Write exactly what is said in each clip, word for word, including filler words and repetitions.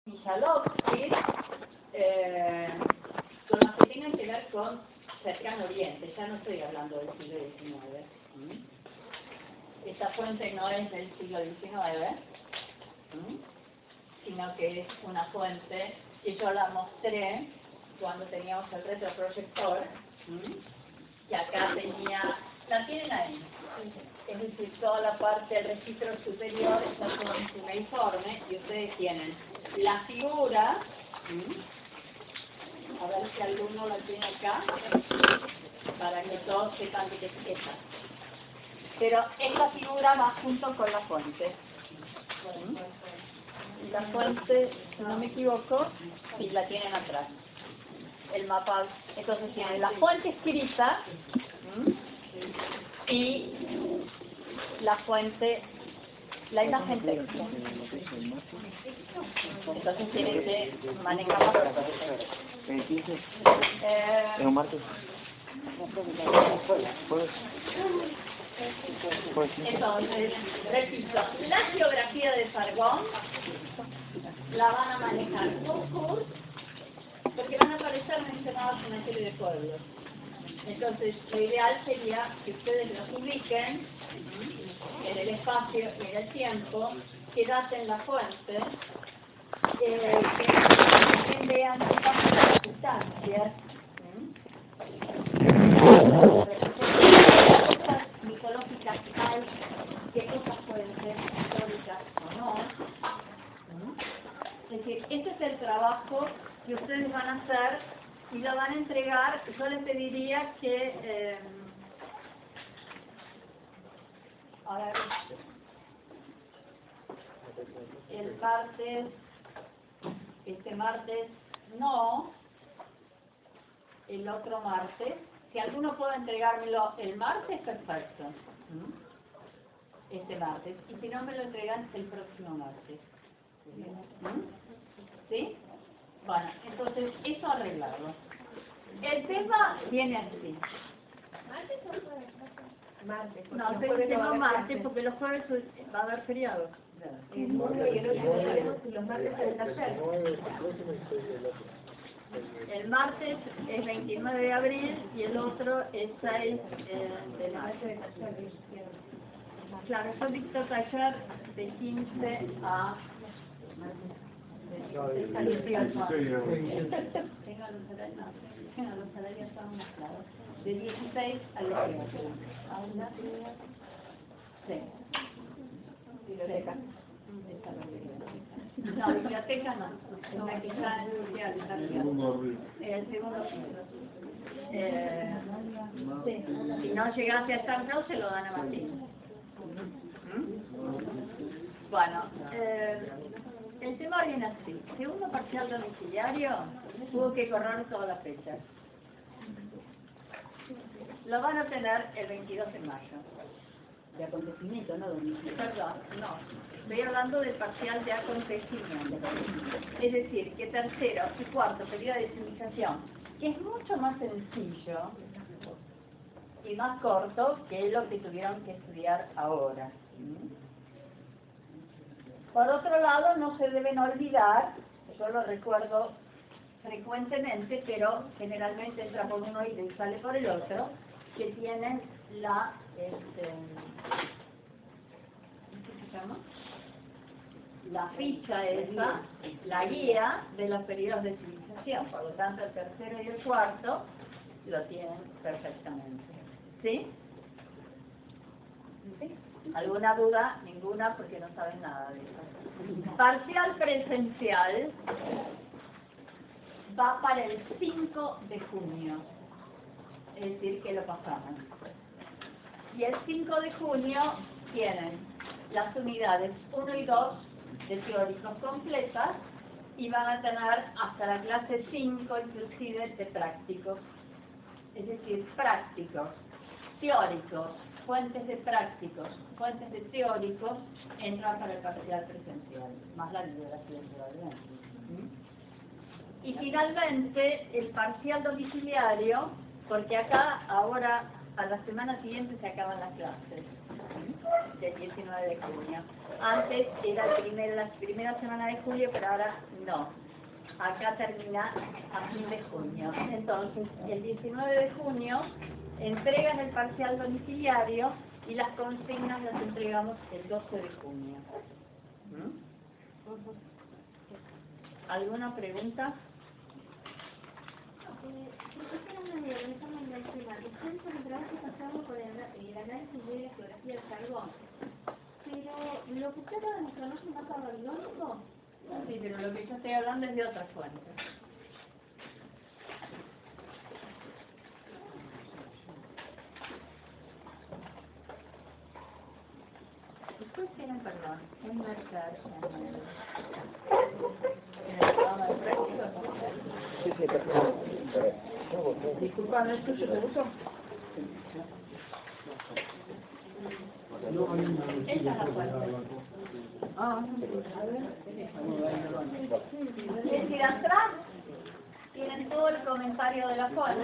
Mijalowski, eh, con los que tengan que ver con Cercano Oriente. Ya no estoy hablando del siglo diecinueve. ¿Mm? Esta fuente no es del siglo diecinueve, ¿Mm? sino que es una fuente que yo la mostré cuando teníamos el retroproyector, ¿Mm? que acá tenía, la tienen ahí, es decir, toda la parte del registro superior está todo en su uniforme y ustedes tienen la figura, ¿Mm? a ver si alguno la tiene acá, para que todos sepan de qué es esa. Pero esta figura va junto con la fuente. ¿Mm? La fuente, si no me equivoco, sí, la tienen atrás. El mapa, entonces tienen la fuente escrita, ¿Mm? y la fuente, la imagen texto. Entonces tienen que manejar las dos. Eh, ¿Es un martes? entonces, repito, la geografía de Sargón la van a manejar con Kurz, porque van a aparecer mencionados una serie de pueblos. Entonces, lo ideal sería que ustedes los ubiquen en el espacio y en el tiempo, que daten la fuente, eh, que también vean qué pasa con las sustancias, qué cosas mitológicas hay, qué cosas pueden ser históricas o no. Es decir, este es el trabajo que ustedes van a hacer y lo van a entregar. Yo les pediría que eh, a ver, el martes, este martes no, el otro martes, si alguno puede entregármelo el martes, perfecto, ¿Mm? este martes, y si no me lo entregan el próximo martes. ¿Mm? ¿Sí? Bueno, entonces eso arreglarlo. El tema viene así. ¿Martes o jueves? Martes. No, el tema martes porque los jueves va a haber feriado. El nueve y el ocho sabemos si los martes del taller. El martes es veintinueve de abril y el otro es seis eh, de mayo. Claro, yo dicto taller de quince a... Tengan los horarios, tengan los horarios todos mezclados. De dieciséis a dieciocho. Sí. Biblioteca. No, biblioteca no. La que está en el segundo piso. Eh, sí. Si no llegase a estar no, se lo dan a Martín. ¿Mm? Bueno, eh, el tema viene así. Segundo parcial domiciliario, tuvo que correr todas las fechas. Lo van a tener el veintidós de mayo. De acontecimiento, no domicilio. Perdón, no. Estoy hablando del parcial de acontecimiento. Es decir, que tercero y cuarto periodo de civilización, que es mucho más sencillo y más corto que lo que tuvieron que estudiar ahora. Por otro lado, no se deben olvidar, yo lo recuerdo frecuentemente, pero generalmente entra por un oído y sale por el otro, que tienen la, este, ¿qué se llama? La ficha esa, la guía de los periodos de civilización. Por lo tanto, el tercero y el cuarto lo tienen perfectamente. ¿Sí? ¿Sí? ¿Alguna duda? Ninguna, porque no saben nada de eso. Parcial presencial va para el cinco de junio. Es decir, que lo pasamos. Y el cinco de junio tienen las unidades uno y dos de teóricos completas y van a tener hasta la clase cinco inclusive de prácticos. Es decir, prácticos, teóricos, fuentes de prácticos, fuentes de teóricos, entran para el parcial presencial, más la liberación probablemente. ¿Mm? Y finalmente, el parcial domiciliario, porque acá ahora, a la semana siguiente se acaban las clases. ¿Mm? del diecinueve de junio. Antes era el primer, la primera semana de julio, pero ahora no. Acá termina a fin de junio. Entonces, el diecinueve de junio entregan el parcial domiciliario y las consignas las entregamos el doce de junio. ¿Mm? ¿Alguna pregunta? Ustedes con el trabajo pasamos por el, el análisis de la geografía del carbón, pero lo que usted acaba de mostrar no es un mapa babilónico. Sí, pero lo que yo estoy hablando es de otra fuente. Ustedes tienen, perdón, un marcar en el, en el programa de prácticas. Sí, sí, perfecto. Disculpa, ¿no es tuyo, te gustó? Esta es la fuente. Ah, a ver. Es decir, atrás tienen todo el comentario de la fuente,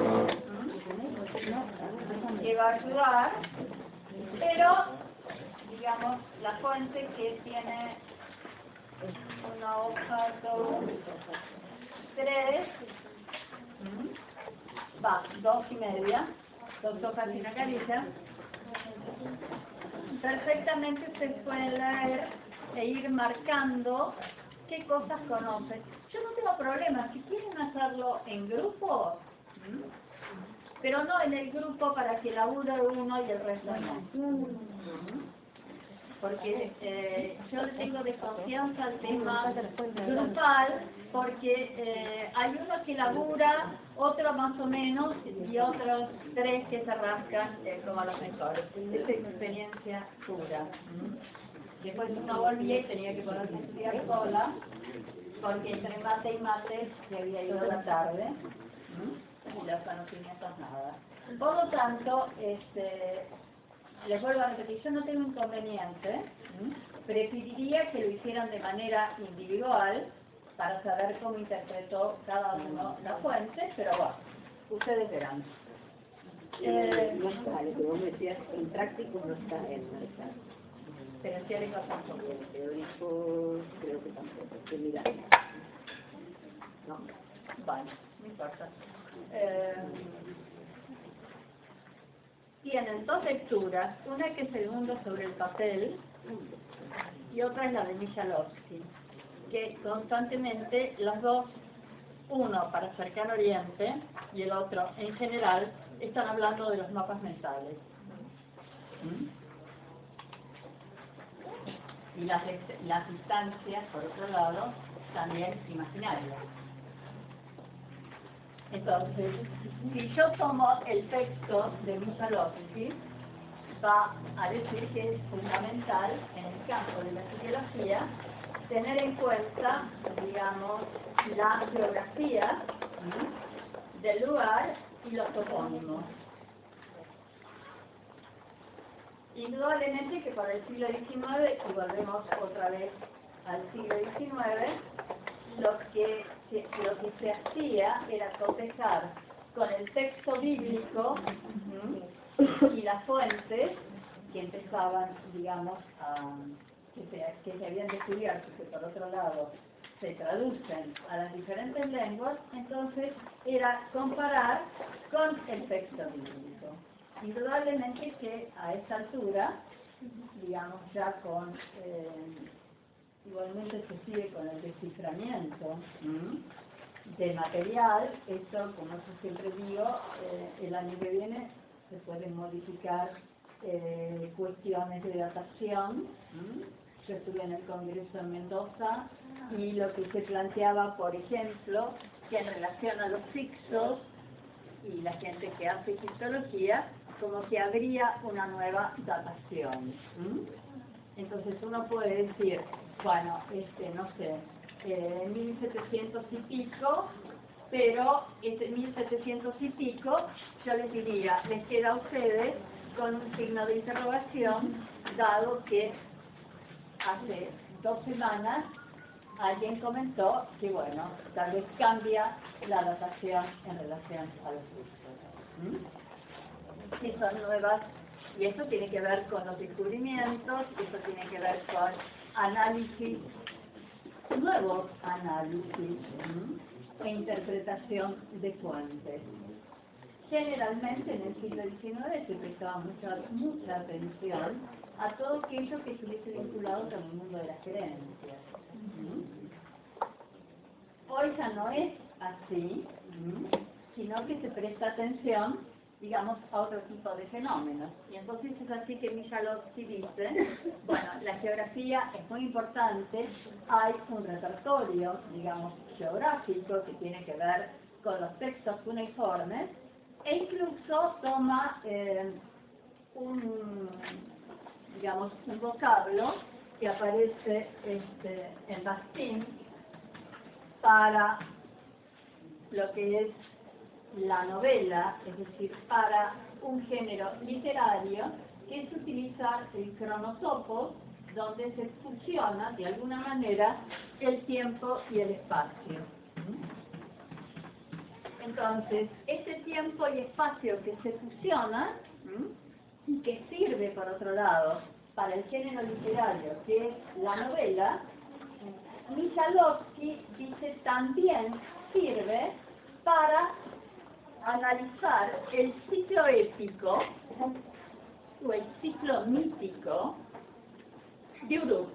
que va a ayudar, pero, digamos, la fuente que tiene una hoja, dos, tres, va, dos y media, dos hojas y una carilla. Perfectamente ustedes pueden leer e ir marcando qué cosas conocen. Yo no tengo problema, si quieren hacerlo en grupo, ¿m? pero no en el grupo para que labure uno y el resto no. ¿M? Porque eh, yo le tengo desconfianza al tema grupal, porque eh, hay uno que labura, otro más o menos, y otros tres que se rascan eh, como a los mejores. Es experiencia pura. ¿Mm? Después uno volvía y tenía que ponerse a estudiar sola, porque entre mate y mate se había ido la tarde, ¿Mm? y los conocimientos nada. Por lo tanto, este... les vuelvo a repetir, yo no tengo inconveniente, ¿m? preferiría que lo hicieran de manera individual para saber cómo interpretó cada uno la fuente, pero bueno, ustedes verán. Eh, No está, lo que vos decías, en práctico no está en esa. pero teórico tampoco. Teórico creo que tampoco, que mira. No. Bueno, no importa. Eh, tienen dos lecturas, una que es el mundo sobre el papel y otra es la de Michalowski, que constantemente los dos, uno para Cercano Oriente y el otro en general, están hablando de los mapas mentales. ¿Mm? Y las, las distancias, por otro lado, también imaginarias. Entonces, si yo tomo el texto de Michalowski, va a decir que es fundamental en el campo de la psicología tener en cuenta, digamos, la geografía, ¿sí?, del lugar y los topónimos. Indudablemente que para el siglo diecinueve, y volvemos otra vez al siglo diecinueve, lo que, que, lo que se hacía era cotejar con el texto bíblico, ¿sí?, y las fuentes que empezaban, digamos, a, que, se, que se habían descubierto, que por otro lado se traducen a las diferentes lenguas, entonces era comparar con el texto bíblico. Indudablemente que a esta altura, digamos ya con, eh, igualmente se sigue con el desciframiento ¿m? de material, esto como yo siempre digo, eh, el año que viene se pueden modificar eh, cuestiones de datación. ¿M? Yo estuve en el Congreso en Mendoza y lo que se planteaba, por ejemplo, que en relación a los fixos y la gente que hace egiptología, como que habría una nueva datación. ¿Mm? Entonces uno puede decir, bueno, este, no sé, eh, mil setecientos y pico, pero este mil setecientos y pico, yo les diría, les queda a ustedes con un signo de interrogación, dado que hace dos semanas alguien comentó que, bueno, tal vez cambia la datación en relación a los fixos. ¿Mm? que son nuevas Y eso tiene que ver con los descubrimientos, eso tiene que ver con análisis, nuevos análisis ¿m? E interpretación de fuentes. Generalmente en el siglo diecinueve se prestaba mucha, mucha atención a todo aquello que estuviese vinculado con el mundo de las creencias. ¿m? Hoy ya no es así, ¿m? Sino que se presta atención, digamos, a otro tipo de fenómenos. Y entonces es así que Michalowski dice, bueno, la geografía es muy importante, hay un repertorio, digamos, geográfico que tiene que ver con los textos cuneiformes, e incluso toma eh, un, digamos, un vocablo que aparece este, en Bastin para lo que es la novela, es decir, para un género literario, que es utilizar el cronotopos, donde se fusiona de alguna manera el tiempo y el espacio. Entonces, ese tiempo y espacio que se fusiona, y que sirve, por otro lado, para el género literario, que es la novela, Michalowski dice también sirve para analizar el ciclo épico o el ciclo mítico de Uruk.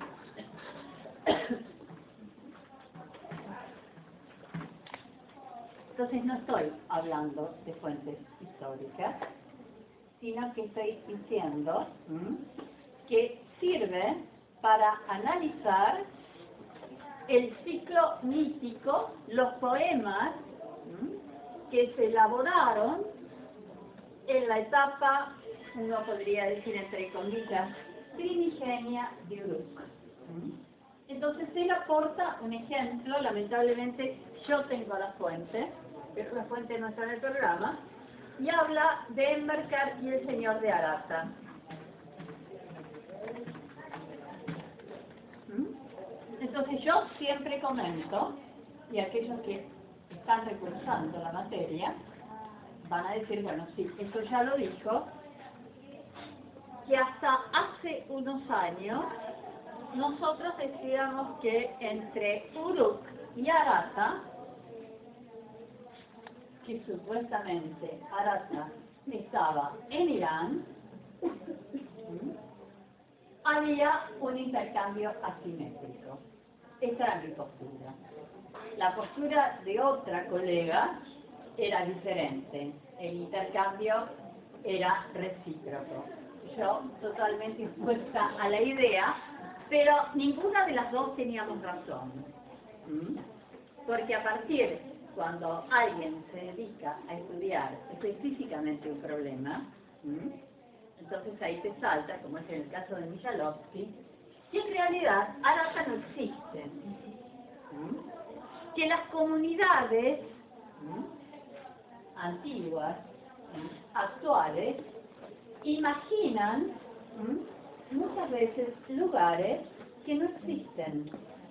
Entonces no estoy hablando de fuentes históricas, sino que estoy diciendo ¿m? que sirve para analizar el ciclo mítico, los poemas ¿m? que se elaboraron en la etapa, uno podría decir entre comillas, primigenia de Uruk. Entonces él aporta un ejemplo, lamentablemente yo tengo la fuente, pero la fuente no está en el programa, y habla de Enmerkar y el señor de Arata. Entonces yo siempre comento, y aquellos que están recursando la materia, van a decir, bueno, sí, esto ya lo dijo, que hasta hace unos años nosotros decíamos que entre Uruk y Arata, que supuestamente Arata estaba en Irán, había un intercambio asimétrico. Esa era mi postura. La postura de otra colega era diferente. El intercambio era recíproco. Yo totalmente dispuesta a la idea, pero ninguna de las dos teníamos razón. ¿Mm? Porque a partir, cuando alguien se dedica a estudiar específicamente un problema, ¿Mm? entonces ahí te salta, como es en el caso de Michalowski, que en realidad Arata no existe. ¿Mm? Que las comunidades ¿Mm? antiguas, ¿Mm? actuales, imaginan ¿Mm? muchas veces lugares que no existen,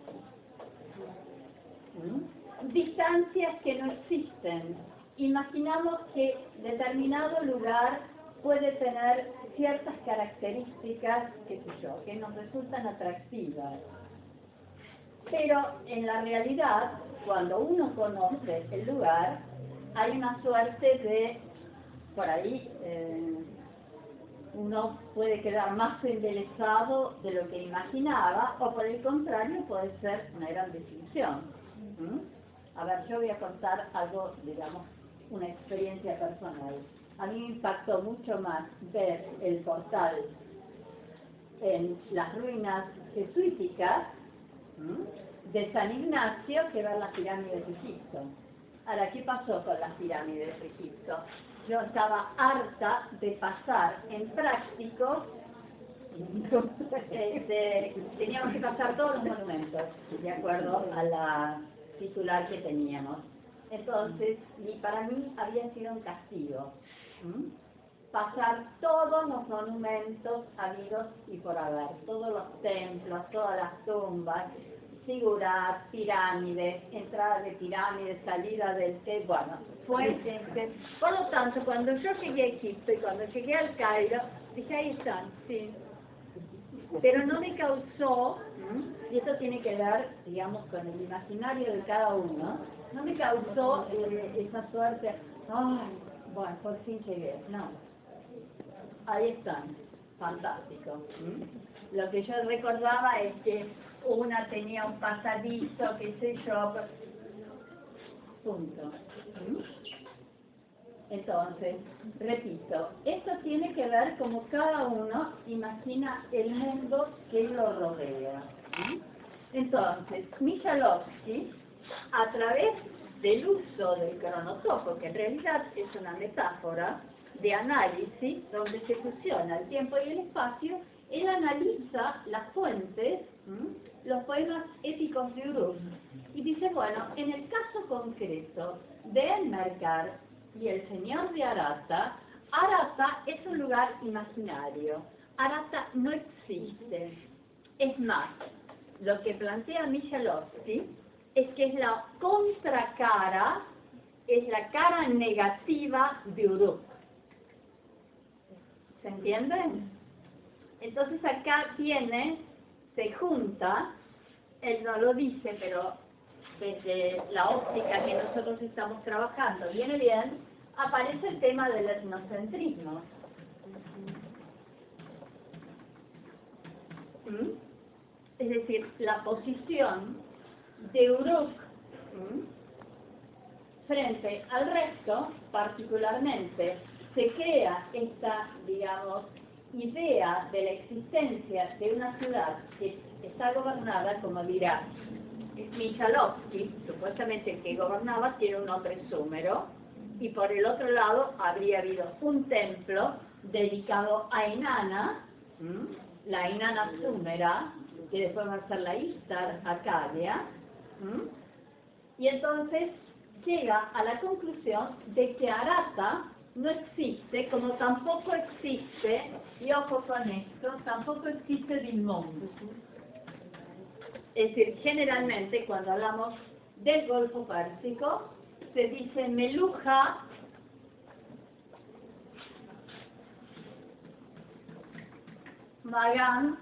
¿Mm? distancias que no existen. Imaginamos que determinado lugar puede tener ciertas características, qué sé yo, que nos resultan atractivas. Pero en la realidad, cuando uno conoce el lugar, hay una suerte de, por ahí, eh, uno puede quedar más embelesado de lo que imaginaba, o por el contrario, puede ser una gran desilusión. ¿Mm? A ver, yo voy a contar algo, digamos, una experiencia personal. A mí me impactó mucho más ver el portal en las ruinas jesuíticas ¿m? de San Ignacio que ver las pirámides de Egipto. Ahora, ¿qué pasó con las pirámides de Egipto? Yo estaba harta de pasar en prácticos, este, teníamos que pasar todos los monumentos, de acuerdo a la titular que teníamos. Entonces, y para mí había sido un castigo. ¿Mm? Pasar todos los monumentos habidos y por haber, todos los templos, todas las tumbas, figuras, pirámides, entrada de pirámides, salida del té, bueno, fue este. Por lo tanto, cuando yo llegué a Egipto y cuando llegué al Cairo, dije, ahí están, sí. Pero no me causó, y esto tiene que ver, digamos, con el imaginario de cada uno, no me causó eh, esa suerte, ay, bueno, por fin llegué, no. Ahí están, fantástico. ¿Mm? Lo que yo recordaba es que una tenía un pasadizo, qué sé yo, punto. ¿Mm? Entonces, repito, esto tiene que ver como cada uno imagina el mundo que lo rodea. ¿Sí? Entonces, Mijalowski, a través del uso del cronotopo, que en realidad es una metáfora de análisis donde se fusiona el tiempo y el espacio, él analiza las fuentes, ¿sí? Los poemas épicos de Uruk, y dice, bueno, en el caso concreto de Enmerkar y el señor de Arata, Arata es un lugar imaginario. Arata no existe. Es más, lo que plantea Mijalowski es que es la contracara, es la cara negativa de Uruk. ¿Se entienden? Entonces acá viene, se junta, él no lo dice, pero desde la óptica que nosotros estamos trabajando, viene bien, aparece el tema del etnocentrismo. ¿Mm? Es decir, la posición de Uruk ¿Mm? frente al resto, particularmente, se crea esta, digamos, idea de la existencia de una ciudad que está gobernada, como dirá Mijalowski, supuestamente el que gobernaba tiene un nombre súmero, y por el otro lado habría habido un templo dedicado a Inanna, ¿m? la Inanna súmera, que después va a ser la Ishtar Acadia, ¿m? y entonces llega a la conclusión de que Arata no existe, como tampoco existe, y ojo con esto, tampoco existe Dilmun. Es decir, generalmente cuando hablamos del Golfo Pérsico, se dice Meluja, Magan,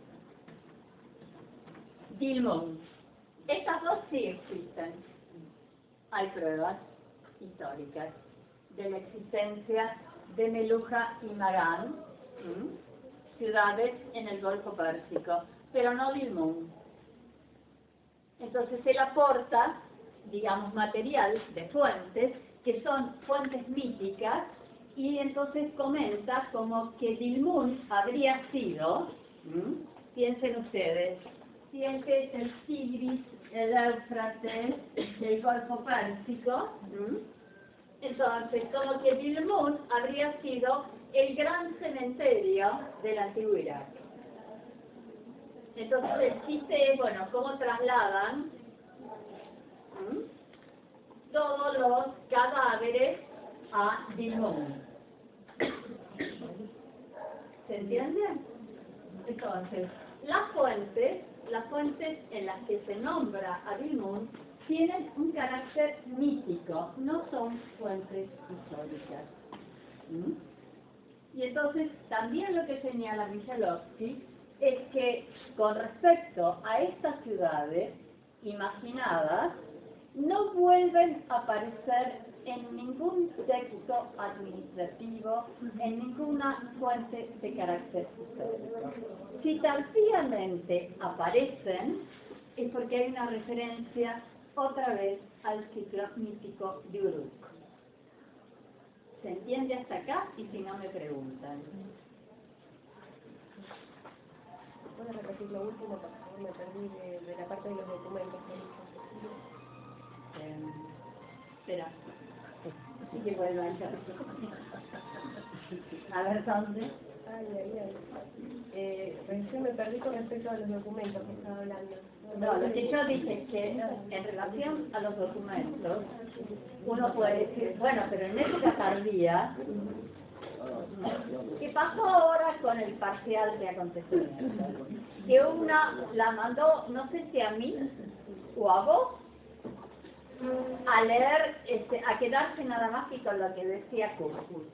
Dilmun. Estas dos sí existen. Hay pruebas históricas de la existencia de Meluja y Magan, ¿sí? ciudades en el Golfo Pérsico, pero no Dilmun. Entonces él aporta, digamos, material de fuentes, que son fuentes míticas, y entonces comenta como que Dilmun habría sido, ¿sí? piensen ustedes, si este es el Tigris, el Éufrates, el Golfo Pérsico, ¿sí? entonces como que Dilmun habría sido el gran cementerio de la antigüedad. Entonces el chiste es, bueno, cómo trasladan ¿sí? todos los cadáveres a Dilmun. ¿Se entiende? Entonces, las fuentes, las fuentes en las que se nombra a Dilmun tienen un carácter mítico, no son fuentes históricas. ¿Mm? Y entonces, también lo que señala Mijalowski es que con respecto a estas ciudades imaginadas, no vuelven a aparecer en ningún texto administrativo, en ninguna fuente de carácter histórico. Si tardíamente aparecen, es porque hay una referencia otra vez al ciclo mítico de Uruk. ¿Se entiende hasta acá? Y si no me preguntan. ¿Puedes repetir lo último? Por favor, me perdí de, de la parte de los documentos. Eh, espera. Así que vuelvo a entrar. A ver, ¿dónde? Ay, ay, ay. Eh, recién me perdí con respecto a los documentos que estaba hablando. No, lo que yo dije es que en relación a los documentos, uno puede decir, bueno, pero en época tardía, ¿Qué pasó ahora con el parcial de acontecimientos? Que una la mandó, no sé si a mí o a vos, a leer, este, a quedarse nada más que con lo que decía Kurt.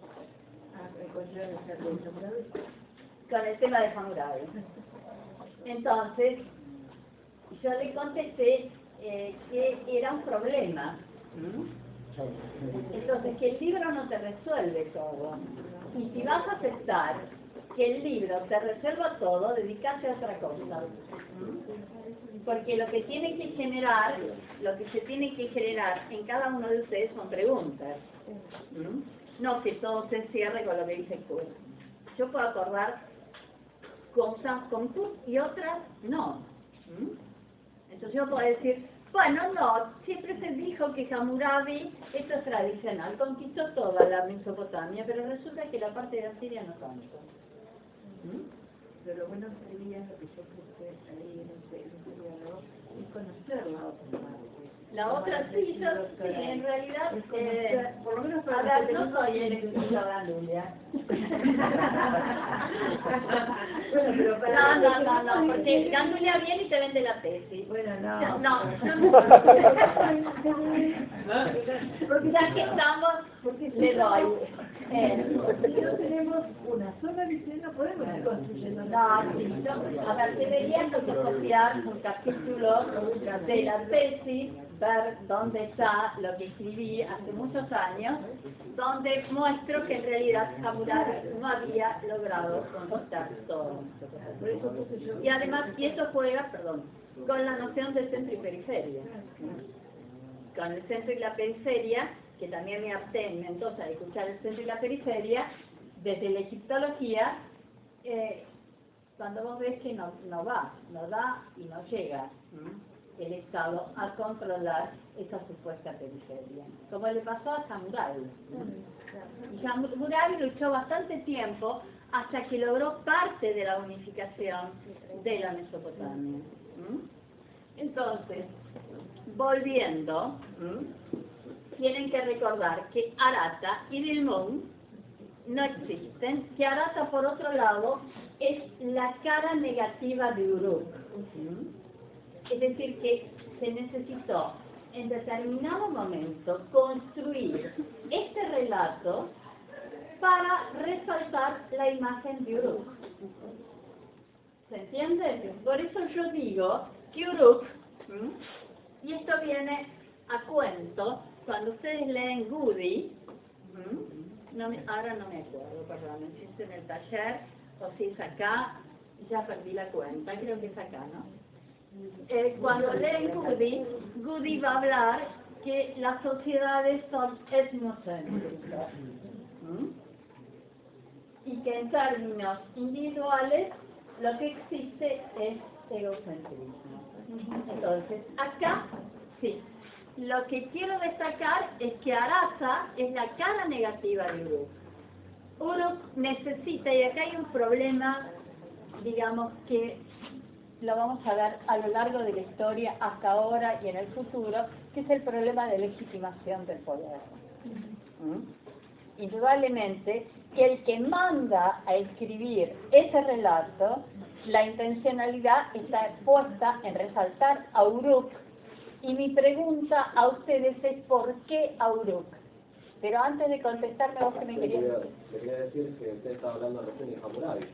Con el tema de Hammurabi. Entonces, yo le contesté eh, que era un problema. Entonces, que el libro no te resuelve todo. Y si vas a aceptar que el libro te resuelva todo, dedícate a otra cosa. Porque lo que tiene que generar, lo que se tiene que generar en cada uno de ustedes son preguntas. No que todo se cierre con lo que dice Kurt. Yo puedo acordar cosas con Kurt y otras no. Entonces yo puedo decir, bueno, no, siempre se dijo que Hammurabi, esto es tradicional, conquistó toda la Mesopotamia, pero resulta que la parte de Asiria no tanto. ¿Mm? Pero lo bueno sería lo que yo puse ahí en ese, en ese diálogo, es conocer la otra parte. La otra sí, yo, sí, en realidad, eh, por lo menos a ver, no soy el estilo Gandulia. Bueno, pero para No, no, no, no, porque Gandulia viene y te vende la tesis. Bueno, no. No, no. Porque ya que estamos, le doy. Eh, Si no tenemos una sola visión, no podemos ir construyendo. No, sí, yo, a ver, deberían fotocopiar un capítulo de la tesis, ver dónde está lo que escribí hace muchos años, donde muestro que en realidad Hammurabi no había logrado conquistar todo. Y además, y esto juega, perdón, con la noción de centro y periferia. Con el centro y la periferia, que también me abstengo entonces a escuchar el centro y la periferia, desde la egiptología, eh, cuando vos ves que no, no va, no da y no llega el Estado a controlar esa supuesta periferia, como le pasó a Hammurabi. Y Hammurabi luchó bastante tiempo hasta que logró parte de la unificación de la Mesopotamia. Entonces, volviendo, tienen que recordar que Arata y Dilmun no existen, que Arata, por otro lado, es la cara negativa de Uruk. Es decir, que se necesitó en determinado momento construir este relato para resaltar la imagen de Uruk. ¿Se entiende? Por eso yo digo que Uruk, y esto viene a cuento, cuando ustedes leen Gudi, no me, ahora no me acuerdo, perdón, si es en el taller o si es acá, ya perdí la cuenta, creo que es acá, ¿no? Eh, cuando leen Gudi, Gudi va a hablar que las sociedades son etnocéntricas. ¿Mm? Y que en términos individuales lo que existe es egocentrismo. Entonces, acá, sí, lo que quiero destacar es que Arata es la cara negativa de Uruk. Uruk necesita, y acá hay un problema, digamos, que lo vamos a ver a lo largo de la historia, hasta ahora y en el futuro, que es el problema de legitimación del poder. ¿Mm? Indudablemente, el que manda a escribir ese relato, la intencionalidad está puesta en resaltar a Uruk. Y mi pregunta a ustedes es ¿por qué a Uruk? Pero antes de contestarme, vos que me querías decir. Quería decir que usted estaba hablando recién de Hammurabi.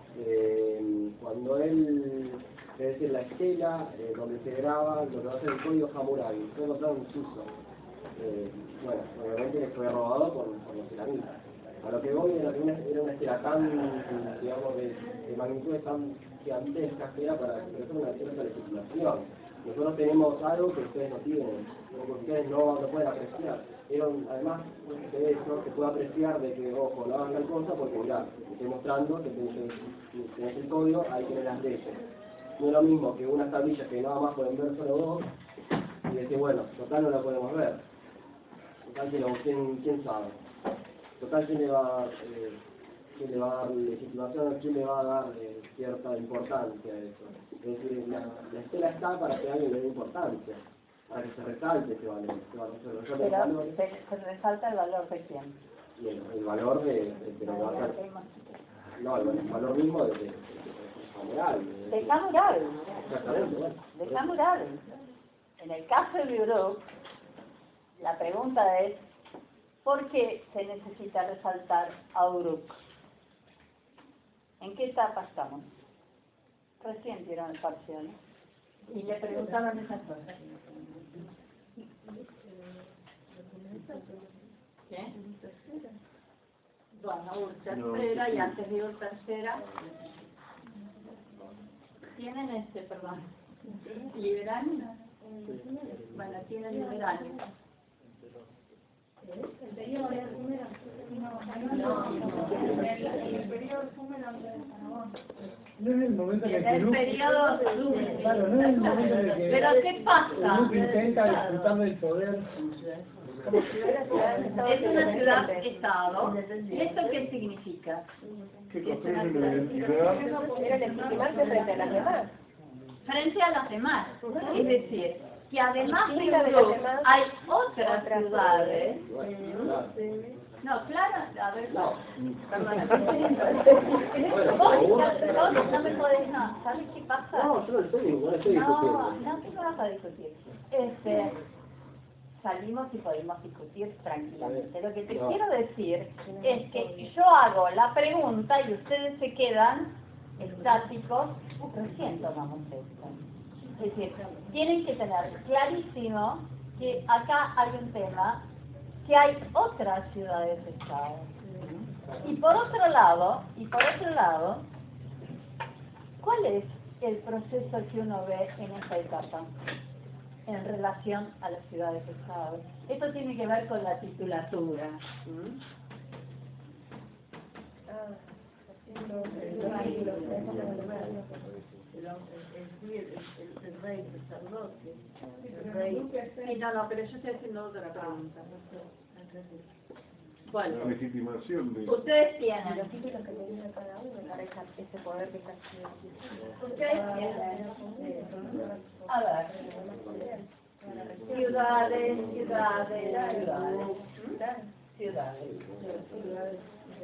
Eh, cuando él, es decir, la estela eh, donde se graba, lo que va a ser el código Hammurabi, fue encontrado en Suso. Eh, bueno, obviamente fue robado por, por los celamitas. A lo que voy era que una, era una estela tan, digamos, de, de magnitudes tan gigantescas que era para expresar una cierta legitimación. Nosotros tenemos algo que ustedes no tienen, que ustedes no, no pueden apreciar. Era un, además de eso, se puede apreciar de que, ojo, no hagan tal cosa porque, mirá, estoy mostrando que tenés, tenés el código, ahí tenés las leyes. No es lo mismo que unas tablillas que nada más pueden ver solo dos, y decir, bueno, total no la podemos ver. Total, ¿quién, quién sabe? Total, ¿quién le va, eh, quién le va a dar legitimación, quién le va a dar eh, cierta importancia a eso? Es decir, la, la estela está para que alguien le dé importancia, para que se resalte ese valor. Ese valor, ese valor Pero se, se resalta el valor de quién. y el, el valor de, de, de lo que va a ser. No, el, el valor mismo de, de, de, de Hammurabi. De Hammurabi. Exactamente, bueno. De Hammurabi. En el caso de Uruk, la pregunta es, ¿por qué se necesita resaltar a Uruk? ¿En qué etapa estamos? Recién dieron el parcial. Y le preguntaban esas cosas. ¿Qué? Bueno, Ur tercera y antes de Ur tercera. Tienen este, perdón. Liberani. Bueno, tienen Liberani. El periodo de Arjumera. No, el periodo Arjumera de Aragón. No es el momento en el En que el Uruk- periodo claro, no es el momento en el que ¿Pero qué pasa? Uruk intenta disfrutar del poder. Es una ciudad-estado. ¿Y esto qué significa? Que construyen una identidad. Pero legitimarse frente a las demás. Frente a las demás. Es decir, que además de Distinta de las Uruk demás, hay otras ciudades. Claro. No, claro, a ver, No. perdona. Bueno, Vos, vos- vos no me podés, no, ¿sabes qué pasa? No, yo no estoy, no estoy No, discutiendo. no, ¿qué me vas a discutir? Este, salimos y podemos discutir tranquilamente. Lo que te No. quiero decir es que yo hago la pregunta y ustedes se quedan estáticos. Recién tomamos esto. Es decir, tienen que tener clarísimo que acá hay un tema, que hay otras ciudades-estado. Y por otro lado, y por otro lado, ¿cuál es el proceso que uno ve en esta etapa en relación a las ciudades-estado? Esto tiene que ver con la titulatura. ¿Mm? Ah, haciendo el rey, los reyes de lugar. El rey, el sacerdote, el rey. Sí, no, no, pero yo estoy haciendo otra pregunta. Bueno, La legitimación de... ustedes tienen, Los títulos que tenía cada uno para esa- ese poder que está haciendo. ustedes tienen, a ver, ciudades, ciudades, ciudades, ciudades.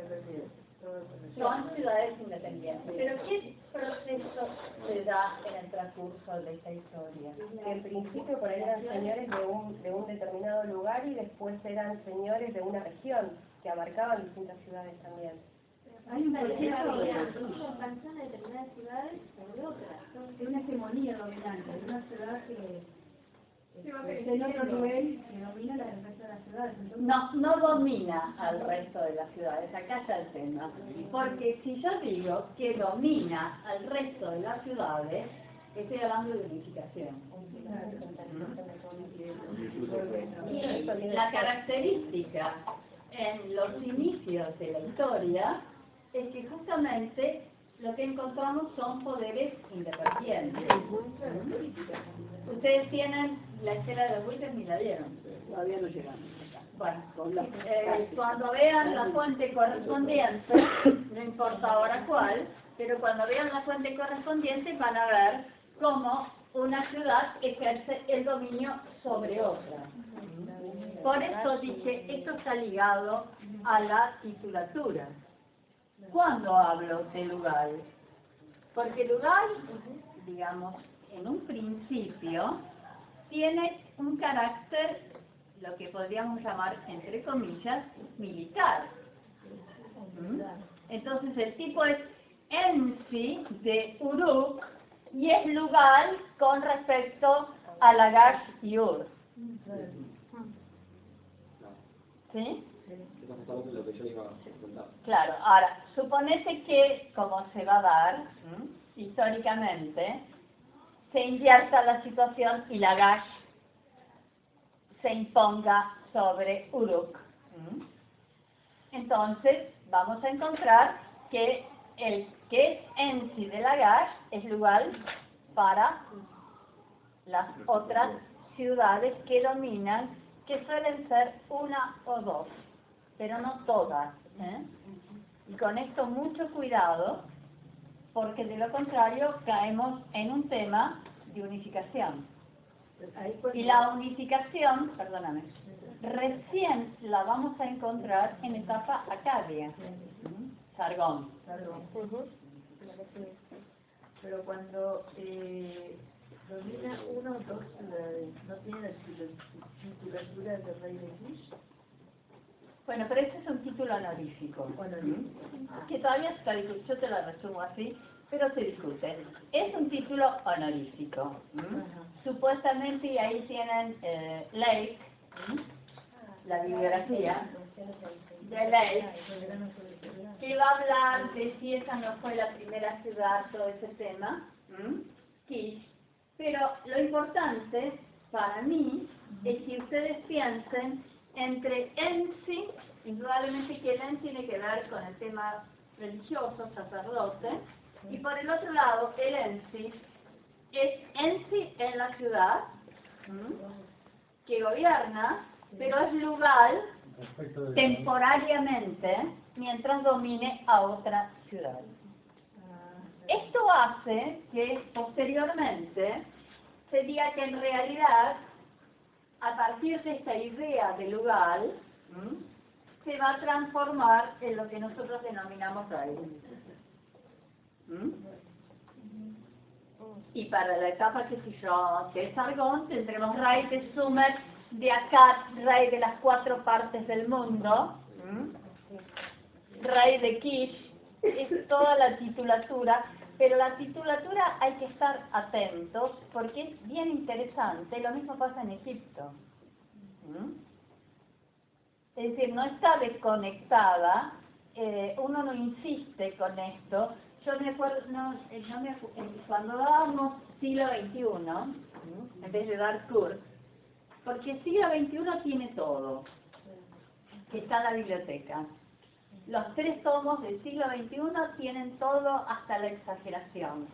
Son ciudades independientes. Pero ¿qué proceso se da en el transcurso de esta historia? Que en principio por ahí eran señores de un, de un determinado lugar y después eran señores de una región que abarcaban distintas ciudades también. Hay un proceso de expansión de determinadas ciudades sobre otras. Es una hegemonía dominante, es una ciudad que está en otro nivel que domina la resto de las ciudades. Entonces, No, no domina al resto de las ciudades, acá está el tema. Porque si yo digo que domina al resto de las ciudades, estoy hablando de unificación. Y la característica en los inicios de la historia es que justamente lo que encontramos son poderes independientes. Ustedes tienen la escena de los Wilkes, ni la vieron. Todavía no llegamos. Bueno, eh, cuando vean la fuente correspondiente, no importa ahora cuál, pero cuando vean la fuente correspondiente van a ver cómo una ciudad ejerce el dominio sobre otra. Por eso dije, esto está ligado a la titulatura. ¿Cuándo hablo de lugar? Porque lugar, digamos, en un principio, tiene un carácter, lo que podríamos llamar, entre comillas, militar. ¿Mm? Entonces el tipo es Ensi de Uruk y es lugar con respecto a Lagash y Ur. ¿Sí? Eso es justamente lo que yo iba a contar. Claro, ahora, suponete que, como se va a dar, ¿m? históricamente, se invierta la situación y Lagash se imponga sobre Uruk. ¿M? Entonces, vamos a encontrar que el que es Ensi de Lagash es lugar para las otras ciudades que dominan, que suelen ser una o dos, pero no todas. ¿eh? Y con esto mucho cuidado, porque de lo contrario caemos en un tema de unificación. Y la unificación, perdóname, recién la vamos a encontrar en etapa acadia, Sargón. Pero cuando eh, domina uno o dos ciudades, ¿no tiene la titulatura del rey de Kish? Bueno, pero este es un título honorífico, Honorífico. que todavía está discutido, yo te lo resumo así, pero se discute. Es un título honorífico. Supuestamente, y ahí tienen eh, Lake, la bibliografía de Lake, que va a hablar de si esa no fue la primera ciudad, todo ese tema, Kish. Pero lo importante para mí es que ustedes piensen entre Ensi, indudablemente que el Ensi tiene que ver con el tema religioso, sacerdote, y por el otro lado, el Ensi es Ensi en la ciudad, que gobierna, pero es lugar temporariamente mientras domine a otra ciudad. Esto hace que posteriormente se diga que en realidad, a partir de esta idea de lugar, se va a transformar en lo que nosotros denominamos rey. Y para la etapa que si yo, que es Sargón, tendremos rey de Sumer, de Akkad, rey de las cuatro partes del mundo, rey de Kish, es toda la titulatura, pero la titulatura hay que estar atentos porque es bien interesante, lo mismo pasa en Egipto. Es decir, no está desconectada, eh, uno no insiste con esto. Yo me acuerdo, no, no me acuerdo, cuando dábamos siglo veintiuno, en vez de dar curso, porque el siglo veintiuno tiene todo, que está en la biblioteca. Los tres tomos del siglo veintiuno tienen todo hasta la exageración.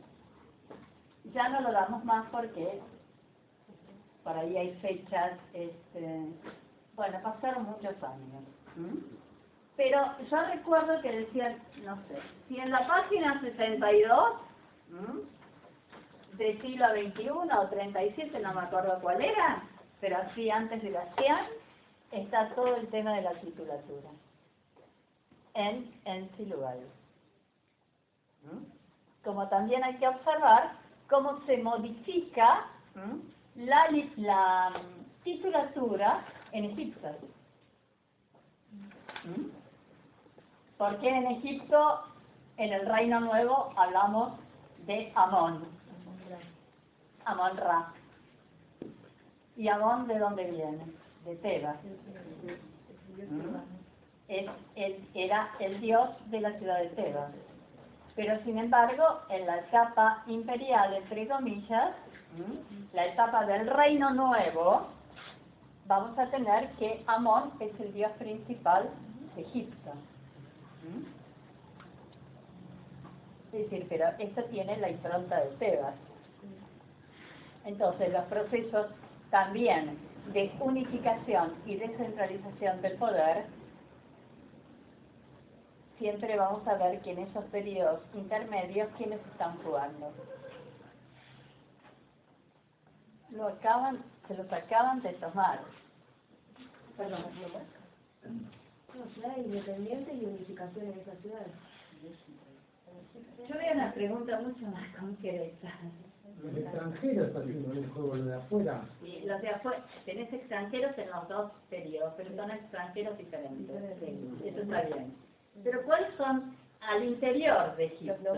Ya no lo damos más porque por ahí hay fechas, este, bueno, pasaron muchos años. ¿Mm? Pero yo recuerdo que decían, no sé, si en la página sesenta y dos ¿Mm? del siglo veintiuno o treinta y siete, no me acuerdo cuál era, pero así antes de la cien, está todo el tema de la titulatura. En, en sí lugar. ¿Mm? Como también hay que observar cómo se modifica ¿Mm? la, la titulatura en Egipto. ¿Mm? Porque en Egipto, en el Reino Nuevo, hablamos de Amón. Amón-Ra. ¿Y Amón de dónde viene? De Tebas. ¿Mm? Es, el, era el dios de la ciudad de Tebas. Pero sin embargo, en la etapa imperial, entre comillas, ¿Mm? la etapa del Reino Nuevo, vamos a tener que Amón es el dios principal de Egipto. ¿Mm? Es decir, pero esto tiene la impronta de Tebas. Entonces, los procesos también de unificación y descentralización del poder, siempre vamos a ver que en esos periodos intermedios, ¿quiénes están jugando? Lo acaban, se los acaban de tomar. Perdón, ¿no más? No, independiente y unificación en esa ciudad. Yo veo una pregunta mucho más concreta. Los extranjeros está haciendo el juego, lo de afuera. Sí, los de afuera, tenés extranjeros en los dos periodos, pero son extranjeros diferentes. Sí, eso está bien. Pero ¿cuáles son al interior de Egipto?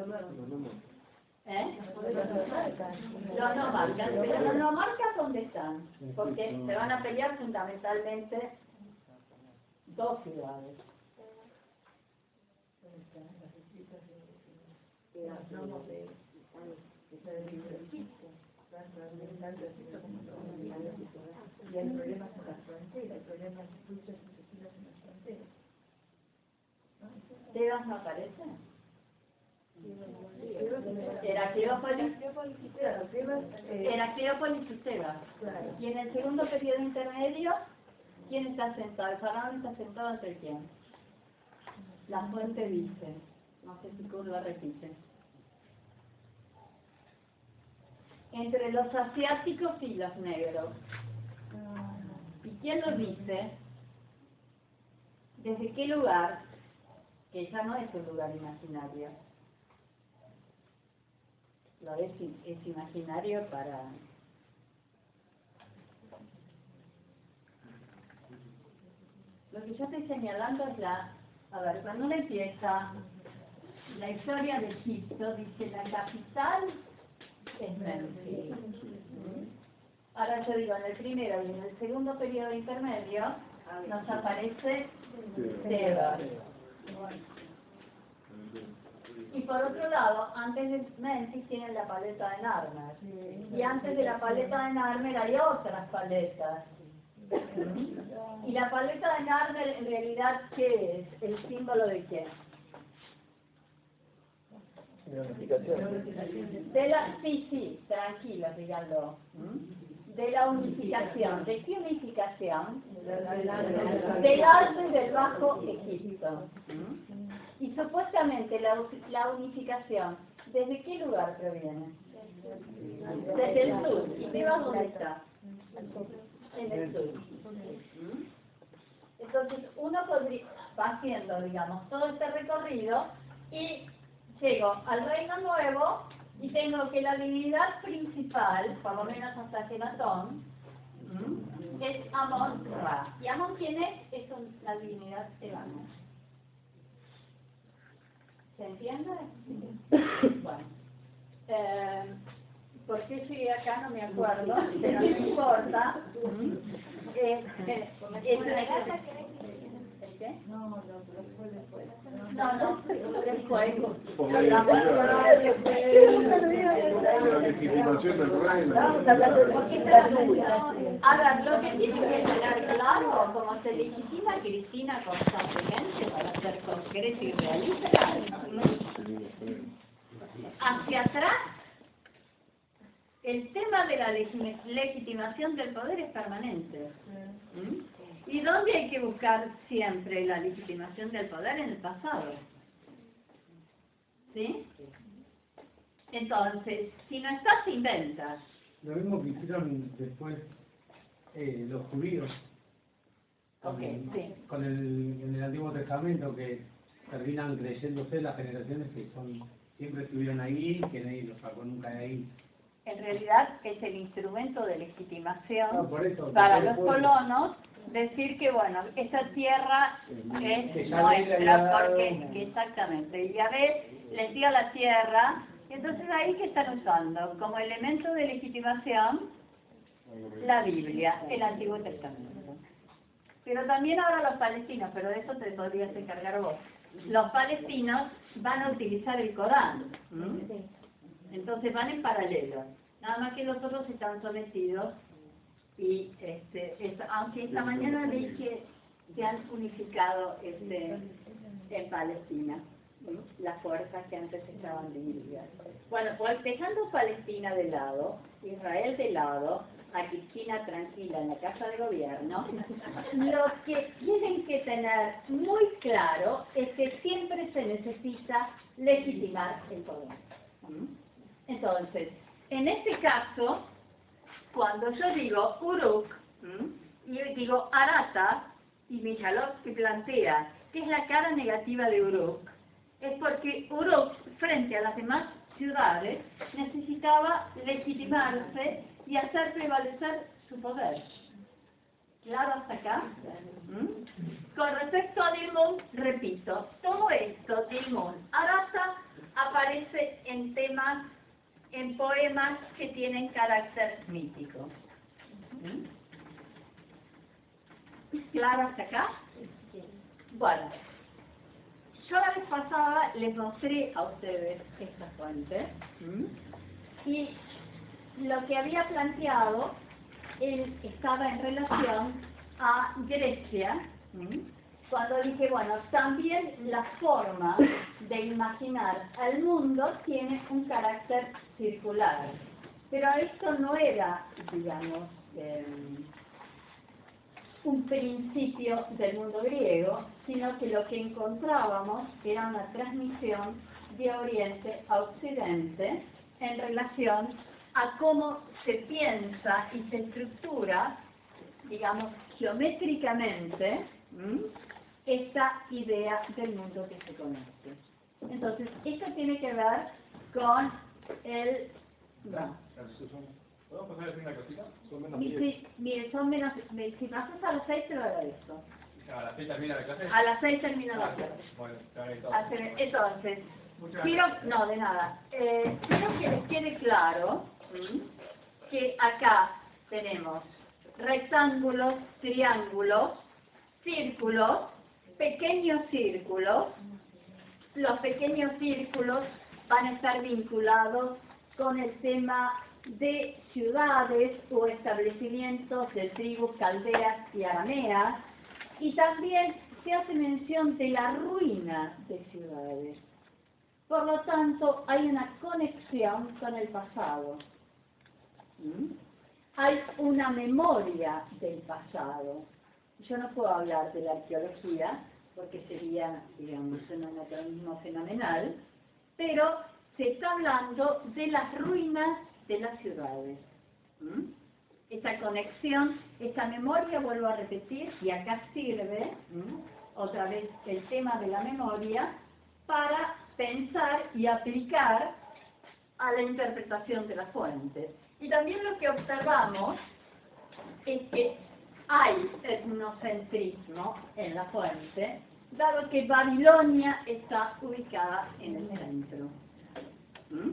¿Eh? Los nomarcas. Los nomarcas. Pero los nomarcas, ¿dónde están? Porque se van a pelear fundamentalmente dos ciudades. Y el problema es la frontera, el problema es luchas sucesivas en las fronteras. ¿Tebas no aparece? Heracleópolis, Heracleópolis y Tebas. Y en el segundo periodo intermedio, ¿quién está sentado? El faraón está sentado entre quién. La fuente dice, no sé si Kurt lo repite. Entre los asiáticos y los negros. ¿Y ¿quién lo dice? ¿Desde qué lugar? Que ya no es un lugar imaginario. Lo es, es imaginario para... Lo que yo estoy señalando es la... A ver, cuando uno empieza la historia de Egipto, dice la capital es Memphis. Ahora yo digo, en el primero y en el segundo periodo intermedio nos aparece Tebas. Y por otro lado, antes de Memphis tienen la paleta de Narmer. Y antes de la paleta de Narmer hay otras paletas. Y la paleta de Narmer en realidad, ¿qué es? ¿El símbolo de qué? De la unificación. De la, sí, sí, tranquilo, díganlo. De la unificación. ¿De qué unificación? Del Alto y del Bajo Egipto. Y supuestamente la, la unificación, ¿desde qué lugar proviene? Desde el sur. ¿Y Tebas dónde está? En el sur. Entonces uno podría, va haciendo, digamos, todo este recorrido y llego al Reino Nuevo y tengo que la divinidad principal, por lo menos hasta Genatón, es Amon-Ra. ¿Y Amon quién es? Es una divinidad tebana. ¿Se entiende? Bueno. Eh, ¿Por qué llegué acá? No me acuerdo, pero no importa. Eh, eh, es una casa que... ¿El qué? No, no, después, después. No, no, después. La legitimación del reino. Estamos hablando de la Ahora, lo que tiene que quedar claro, como se legitima Cristina constantemente para ser concreto y realista, hacia atrás, el tema de la legitimación del poder es permanente. ¿Mm? ¿Y dónde hay que buscar siempre la legitimación del poder? En el pasado. ¿Sí? Entonces, si no estás, inventas. Lo mismo que hicieron después eh, los judíos. Con, Ok, sí. con el, en el Antiguo Testamento, que terminan creyéndose las generaciones que son siempre estuvieron ahí, que nadie los sacó nunca de ahí. En realidad es el instrumento de legitimación Ah, por eso, para por los el pueblo. colonos decir que, bueno, esa tierra Que es ya le había nuestra, dado porque una- que exactamente, y Yahvé les dio la tierra, y entonces ahí que están usando como elemento de legitimación la Biblia, el Antiguo Testamento. Pero también ahora los palestinos, pero de eso te podrías encargar vos, los palestinos van a utilizar el Corán. ¿Mm? Entonces van en paralelo. Nada más que los otros están sometidos y este, es, aunque esta mañana leí que se han unificado este, en Palestina, ¿sí? Las fuerzas que antes estaban divididas. Bueno, pues dejando Palestina de lado, Israel de lado, a Cristina tranquila en la casa de gobierno, lo que tienen que tener muy claro es que siempre se necesita legitimar el poder. ¿Mm? Entonces, en este caso, cuando yo digo Uruk, ¿m? y digo Arata, y Mijalovsky plantea que es la cara negativa de Uruk, es porque Uruk, frente a las demás ciudades, necesitaba legitimarse y hacer prevalecer su poder. ¿Claro hasta acá? ¿Mm? Con respecto a Dilmun, repito, todo esto, Dilmun, Arata, aparece en temas, en poemas que tienen carácter mítico. ¿Mm? ¿Claro hasta acá? Bueno, yo la vez pasada les mostré a ustedes esta fuente. ¿Mm? Y lo que había planteado, él estaba en relación a Grecia, ¿Mm? Cuando dije, bueno, también la forma de imaginar al mundo tiene un carácter circular. Pero esto no era, digamos, eh, un principio del mundo griego, sino que lo que encontrábamos era una transmisión de Oriente a Occidente en relación a cómo se piensa y se estructura digamos, geométricamente, ¿m? esta idea del mundo que se conoce. Entonces, esto tiene que ver con el... No. ¿Podemos pasar a decir una cosita? Son menos Mi- diez. si- Mire, son menos... me- Si pasas a las seis te lo agradezco. ¿A las seis termina la clase? A las seis termina la Ah, clase. Bueno, está bien, todo. Hacer- Entonces, Muchas quiero... gracias. No, de nada. Eh, quiero que les quede claro ¿m? que acá tenemos rectángulos, triángulos, círculos, pequeños círculos. Los pequeños círculos van a estar vinculados con el tema de ciudades o establecimientos de tribus caldeas y arameas, y también se hace mención de la ruina de ciudades. Por lo tanto, hay una conexión con el pasado. ¿Mm? Hay una memoria del pasado. Yo no puedo hablar de la arqueología, porque sería, digamos, un anacronismo fenomenal, pero se está hablando de las ruinas de las ciudades. ¿Mm? Esta conexión, esta memoria, vuelvo a repetir, y acá sirve, ¿m? otra vez el tema de la memoria, para pensar y aplicar a la interpretación de las fuentes. Y también lo que observamos es que hay etnocentrismo en la fuente, dado que Babilonia está ubicada en el centro. ¿Mm?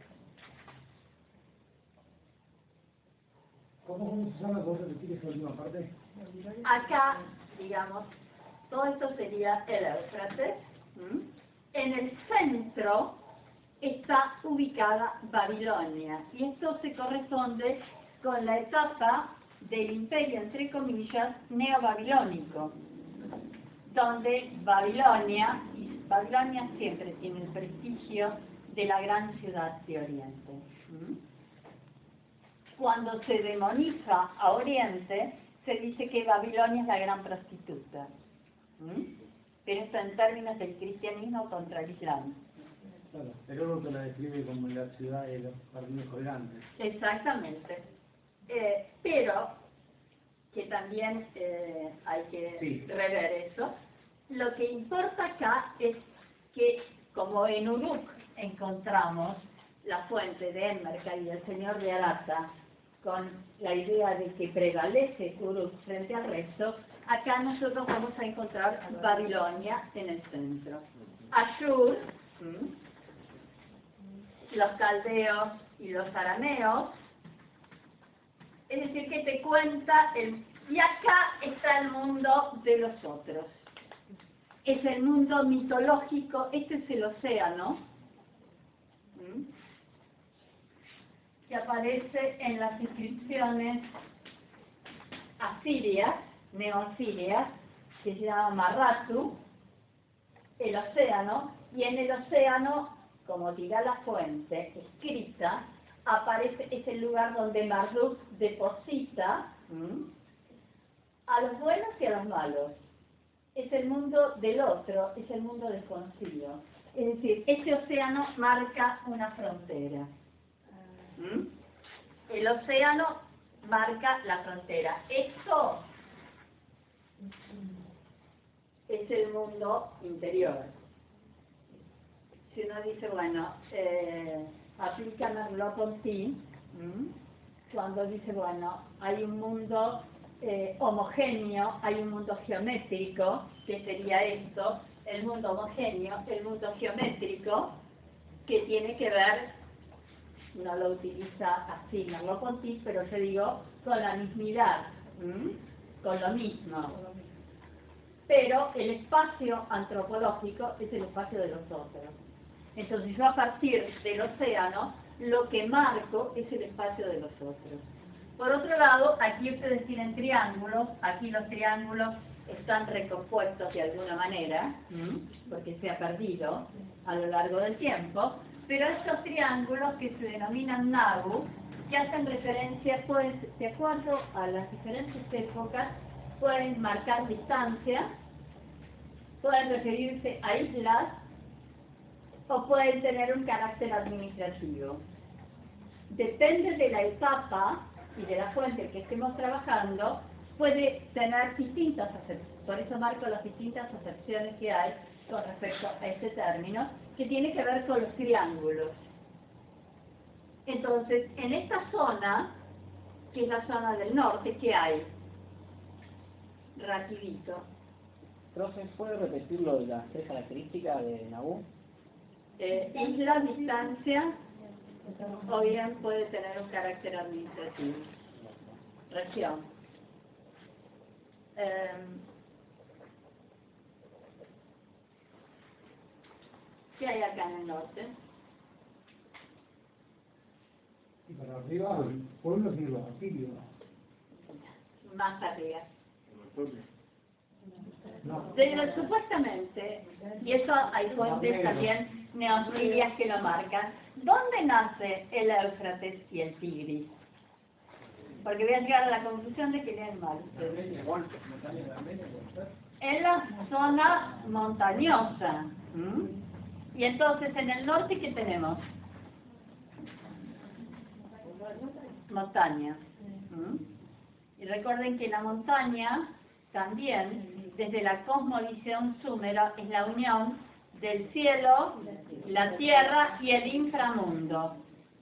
¿Cómo, cómo se llama? ¿Vos repetir esa última parte? Acá, digamos, todo esto sería el Éufrates. ¿Mm? En el centro está ubicada Babilonia, y esto se corresponde con la etapa del imperio, entre comillas, neobabilónico, donde Babilonia, y Babilonia siempre tiene el prestigio de la gran ciudad de Oriente. ¿Mm? Cuando se demoniza a Oriente, se dice que Babilonia es la gran prostituta. ¿Mm? Pero esto en términos del cristianismo contra el Islam. Claro, Heródoto la describe como la ciudad de los jardines colgantes. Exactamente. Eh, pero, que también eh, hay que Sí. rever eso, lo que importa acá es que, como en Uruk encontramos la fuente de Enmerkar y del señor de Arata, con la idea de que prevalece Uruk frente al resto, acá nosotros vamos a encontrar Babilonia en el centro. Ashur, ¿m? los caldeos y los arameos, es decir, que te cuenta, el, y acá está el mundo de los otros. Es el mundo mitológico, este es el océano, ¿m? que aparece en las inscripciones asirias, neoasirias, que se llama Marratu, el océano, y en el océano, como dirá la fuente escrita, aparece, es el lugar donde Marduk deposita ¿m? a los buenos y a los malos. Es el mundo del otro, es el mundo desconocido. Es decir, este océano marca una frontera. ¿Mm? El océano marca la frontera. Esto es el mundo interior. Si uno dice, bueno, eh, aplica Merleau-Ponty, cuando dice, bueno, hay un mundo eh, homogéneo, hay un mundo geométrico, que sería esto, el mundo homogéneo, el mundo geométrico, que tiene que ver, no lo utiliza así Merleau-Ponty, pero yo digo, con la mismidad, ¿m? con lo mismo. Pero el espacio antropológico es el espacio de los otros. Entonces yo a partir del océano, lo que marco es el espacio de los otros. Por otro lado, aquí ustedes tienen triángulos, aquí los triángulos están recompuestos de alguna manera, ¿m? porque se ha perdido a lo largo del tiempo, pero estos triángulos que se denominan Nabu, que hacen referencia, pues, de acuerdo a las diferentes épocas, pueden marcar distancia, pueden referirse a islas, o pueden tener un carácter administrativo. Depende de la etapa y de la fuente que estemos trabajando, puede tener distintas acepciones. Por eso marco las distintas acepciones que hay con respecto a este término, que tiene que ver con los triángulos. Entonces, en esta zona, que es la zona del norte, ¿qué hay? Rapidito. Profe, ¿puede repetir lo de las tres características de Naboo? Eh, isla, distancia, o bien puede tener un carácter administrativo. Región. Eh, ¿Qué hay acá en el norte? Y para arriba, pueblos y los asirios. Más arriba. No. De lo, supuestamente, y eso hay fuentes también neosirias que lo marcan, ¿dónde nace el Éufrates y el Tigris? Porque voy a llegar a la conclusión de que leen mal ustedes. En la zona montañosa. ¿Mm? Y entonces en el norte, ¿qué tenemos? Montaña. ¿Mm? Y recuerden que la montaña también, desde la cosmovisión súmera, es la unión del cielo, la tierra y el inframundo.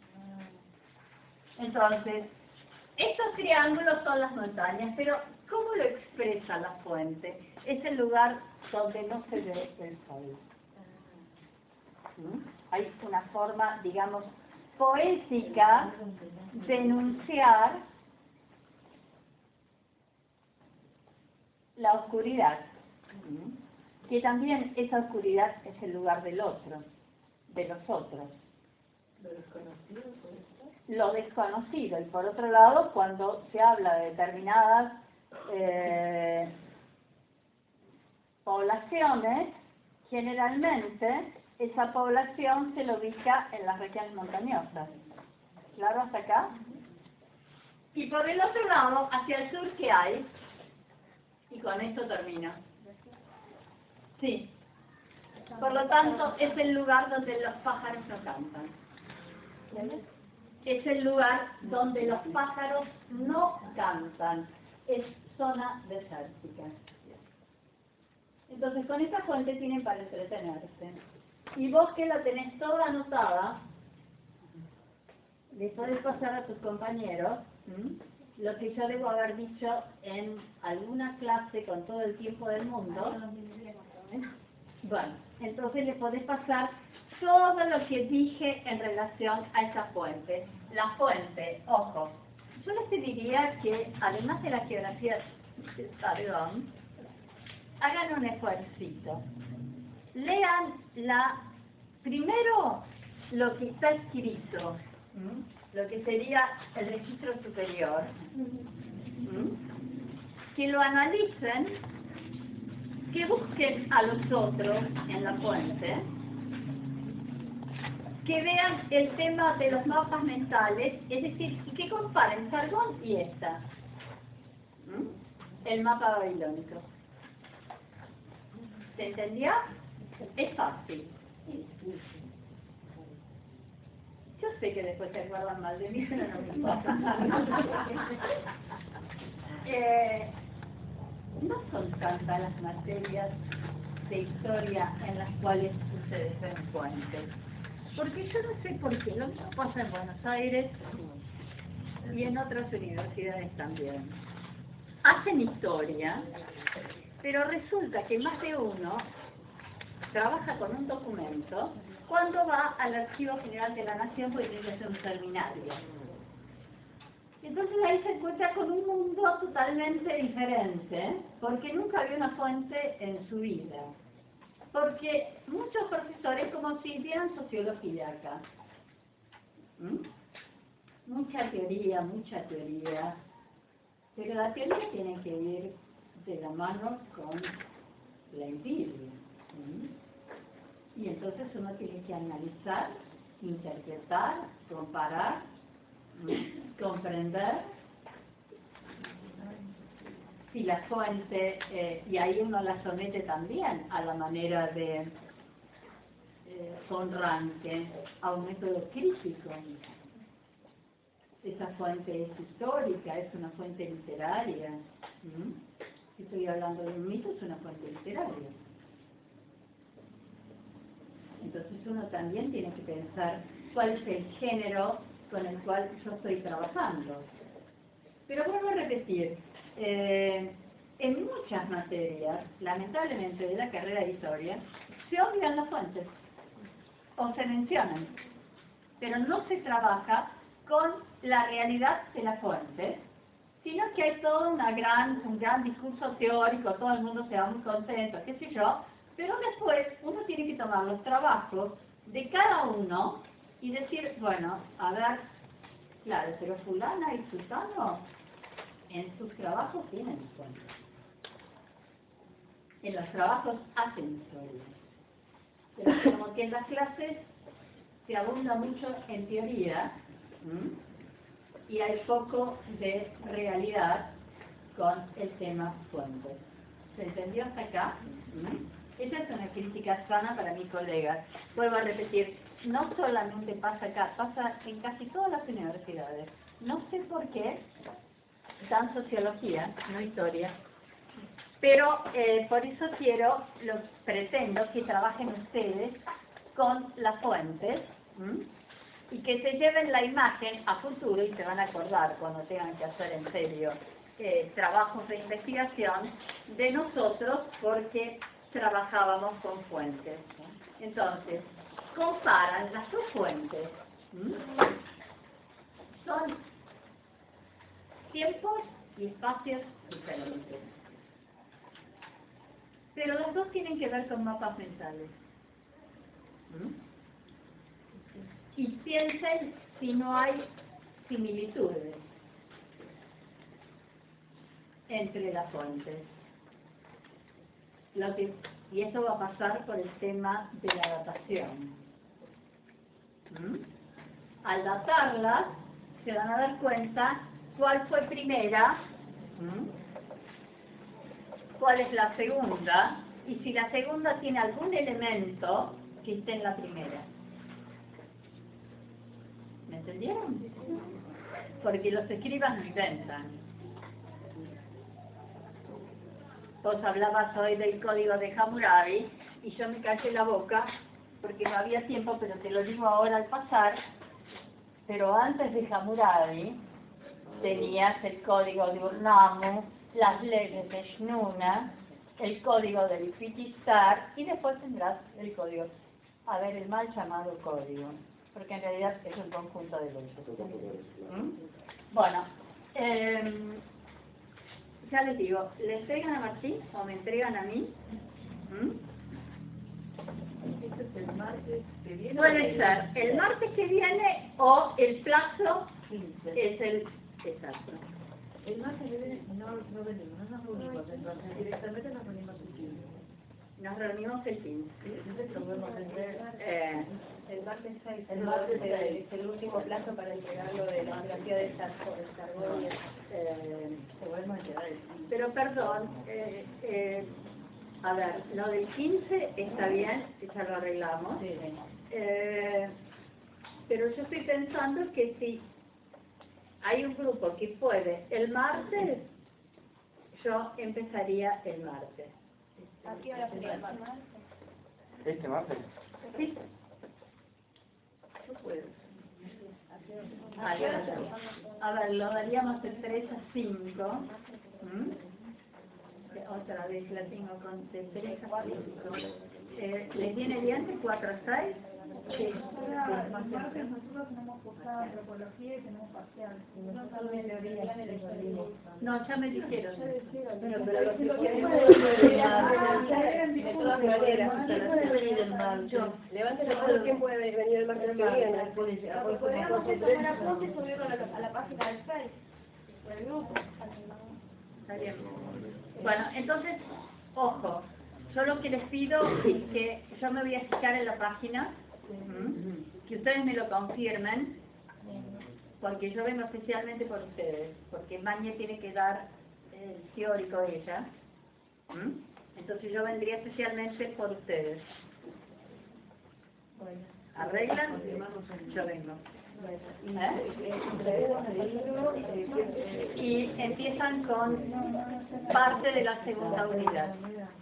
Entonces, estos triángulos son las montañas, pero ¿cómo lo expresa la fuente? Es el lugar donde no se ve el sol. ¿Mm? Hay una forma, digamos, poética de enunciar la oscuridad, ¿Mm? que también esa oscuridad es el lugar del otro, de los otros. ¿Lo desconocido por esto? Lo desconocido, y por otro lado, cuando se habla de determinadas eh, poblaciones, generalmente esa población se lo ubica en las regiones montañosas. ¿Claro hasta acá? Y por el otro lado, hacia el sur, ¿qué hay? Y con esto termino. Sí. Por lo tanto, es el lugar donde los pájaros no cantan. Es el lugar donde los pájaros no cantan. Es zona desértica. Entonces, con esta fuente tienen para entretenerse. Y vos que la tenés toda anotada, le podés pasar a tus compañeros ¿m? lo que yo debo haber dicho en alguna clase con todo el tiempo del mundo. Bueno, entonces le podés pasar todo lo que dije en relación a esa fuente. La fuente, ojo, yo les pediría que, además de la geografía, perdón, hagan un esfuercito. Lean la, primero lo que está escrito, ¿m? lo que sería el registro superior, ¿m? que lo analicen, que busquen a los otros en la fuente, que vean el tema de los mapas mentales, es decir, y que comparen Sargón y esta, ¿m? el mapa babilónico. ¿Se entendía? Es fácil. Yo sé que después se acuerdan mal de mí, pero no me importa. eh, no son tantas las materias de historia en las cuales ustedes ven fuentes. Porque yo no sé por qué. Lo mismo pasa en Buenos Aires y en otras universidades también. Hacen historia, pero resulta que más de uno trabaja con un documento cuando va al Archivo General de la Nación porque tiene que hacer un seminario. Y entonces ahí se encuentra con un mundo totalmente diferente, porque nunca vio una fuente en su vida. Porque muchos profesores como si vieran sociología acá. ¿Mm? Mucha teoría, mucha teoría. Pero la teoría tiene que ir de la mano con la empiria. ¿Mm? Y entonces uno tiene que analizar, interpretar, comparar, ¿m? comprender si la fuente, eh, y ahí uno la somete también a la manera de eh, von Ranke, a un método crítico. Esa fuente es histórica, es una fuente literaria, ¿Mm? Si estoy hablando de un mito, es una fuente literaria. Entonces uno también tiene que pensar cuál es el género con el cual yo estoy trabajando. Pero vuelvo a repetir, eh, en muchas materias, lamentablemente de la carrera de historia, se obvian las fuentes o se mencionan, pero no se trabaja con la realidad de la fuente, sino que hay todo una gran, un gran discurso teórico, todo el mundo se va muy contento, qué sé yo, pero después uno tiene que tomar los trabajos de cada uno y decir, bueno, a ver, claro, pero fulana y sultano en sus trabajos tienen fuentes. En los trabajos hacen historia. Pero como que en las clases se abunda mucho en teoría, ¿m? Y hay poco de realidad con el tema fuentes. ¿Se entendió hasta acá? ¿M? Esa es una crítica sana para mis colegas. Vuelvo a repetir, no solamente pasa acá, pasa en casi todas las universidades. No sé por qué dan sociología, no historia, pero eh, por eso quiero, los pretendo que trabajen ustedes con las fuentes, ¿m? Y que se lleven la imagen a futuro y se van a acordar cuando tengan que hacer en serio eh, trabajos de investigación de nosotros porque trabajábamos con fuentes. Entonces, comparan las dos fuentes. ¿m? Son tiempos y espacios diferentes. Pero las dos tienen que ver con mapas mentales. ¿m? Y piensen si no hay similitudes entre las fuentes. Lo que, y eso va a pasar por el tema de la datación. ¿Mm? Al datarlas, se van a dar cuenta cuál fue primera, ¿Mm? cuál es la segunda, y si la segunda tiene algún elemento que esté en la primera. ¿Me entendieron? Porque los escribas no inventan. Vos hablabas hoy del código de Hammurabi y yo me callé la boca porque no había tiempo, pero te lo digo ahora al pasar. Pero antes de Hammurabi tenías el código de Urnamu, las leyes de Shnuna, el código del Fitistar y después tendrás el código, a ver, el mal llamado código, porque en realidad es un conjunto de leyes. ¿Mm? Bueno, eh, ya les digo, ¿le entregan a Martín o me entregan a mí? ¿Mm? Este es el martes que viene. Puede ser el martes que viene o el plazo es el exacto. El martes que viene no, no venimos, no nos reunimos, entonces directamente nos reunimos el quince. Nos reunimos el quince. Entonces lo podemos hacer Eh, El martes seis, El el martes martes seis. es el último plazo para entregarlo de la biografía de Sargón. eh, se podemos enterar el quince. pero perdón, eh, eh, a ver, lo del quince está bien, ya lo arreglamos. Sí. Eh, pero yo estoy pensando que si hay un grupo que puede el martes, yo empezaría el martes. ¿A qué hora sería el martes? ¿Este martes? ¿Sí? Yo puedo. Ah, yo no sé. A ver, lo daríamos de tres a cinco. ¿Mm? Otra vez la tengo con de tres a cinco. Eh, ¿Les viene bien de cuatro a seis? Sí. Los martes nosotros tenemos cursada antropología y tenemos parcial. Nosotros en teoría No, ya me dijeron. Pero, pero lo que Lo que puede De todas maneras, venir el martes. levanten la mano, ¿quién puede venir el martes que viene? podríamos tomar apuntes y subirlo a la, a la página del Facebook, por el grupo. Está bien. Bueno, entonces, ojo, yo lo que les pido es que yo me voy a fijar en la página, ¿m? Que ustedes me lo confirmen, porque yo vengo especialmente por ustedes, porque Maña tiene que dar el teórico de ella, ¿m? Entonces yo vendría especialmente por ustedes. ¿Arreglan? Yo vengo. Y empiezan con parte de la segunda unidad.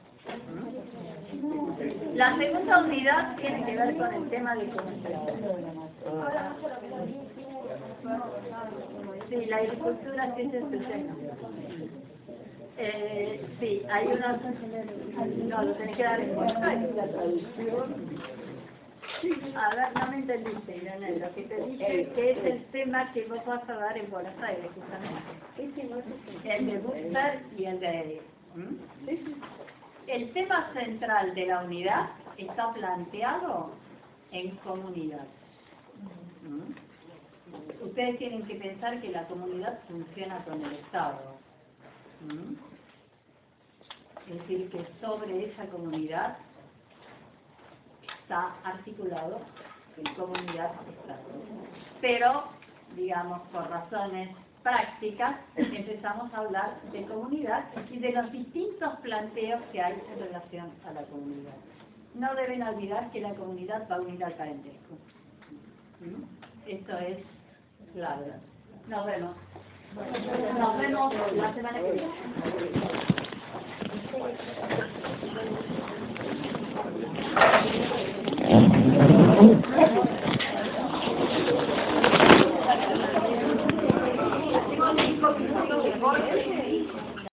La segunda unidad tiene que ver con el tema de comunicación. Sí, la agricultura sí es el tema. Eh, sí, hay unos... No, lo tenés que dar en Buenos Aires. A ver, no me entendiste, Irene. Lo que te dije es que es el tema que vos vas a dar en Buenos Aires, justamente. El de Buster y el de... ¿Mm? El tema central de la unidad está planteado en comunidad. ¿Mm? Ustedes tienen que pensar que la comunidad funciona con el Estado. ¿Mm? Es decir, que sobre esa comunidad está articulado en comunidad-Estado. Pero, digamos, por razones prácticas, empezamos a hablar de comunidad y de los distintos planteos que hay en relación a la comunidad. No deben olvidar que la comunidad va a unir al parentesco. ¿Mm? Esto es clave. Nos vemos. Nos vemos la semana que viene.